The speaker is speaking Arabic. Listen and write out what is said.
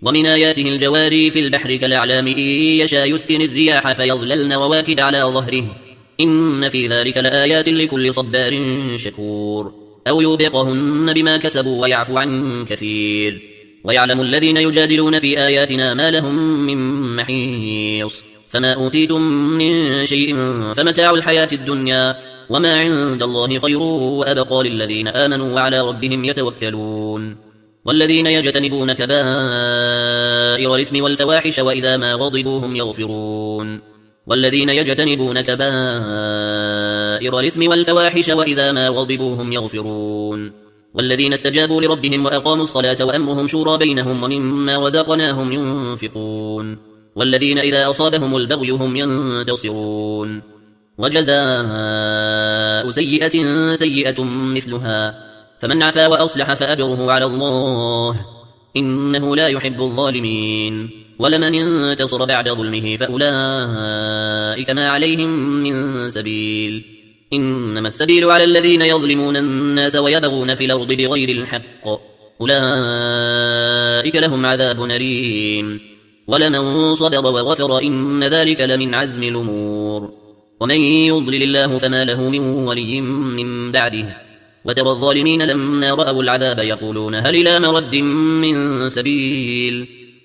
ومن آياته الجواري في البحر كالأعلام إن يشاء يسكن الرياح فيظللن رواكد على ظهره إن في ذلك لآيات لكل صبار شكور أو يوبقهن بما كسبوا ويعفو عن كثير ويعلم الذين يجادلون في آياتنا ما لهم من محيص فما أوتيتم من شيء فمتاع الحياة الدنيا وما عند الله خير وأبقى للذين آمنوا وعلى ربهم يتوكلون والذين يجتنبون كبائر الإثم والفواحش وإذا ما غضبوا هم يغفرون والذين يجتنبون كبائر الإثم والفواحش وإذا ما غضبوا هم يغفرون والذين استجابوا لربهم وأقاموا الصلاة وأمرهم شورى بينهم ومما رزقناهم ينفقون والذين إذا أصابهم البغي هم ينتصرون وجزاء سيئة سيئة مثلها فمن عفا وأصلح فأجره على الله إنه لا يحب الظالمين ولمن انتصر بعد ظلمه فأولئك ما عليهم من سبيل إنما السبيل على الذين يظلمون الناس ويبغون في الأرض بغير الحق أولئك لهم عذاب أليم ولمن صبر وغفر إن ذلك لمن عزم الأمور ومن يضلل الله فما له من ولي من بعده وترى الظالمين لما رأوا العذاب يقولون هل إلى مرد من سبيل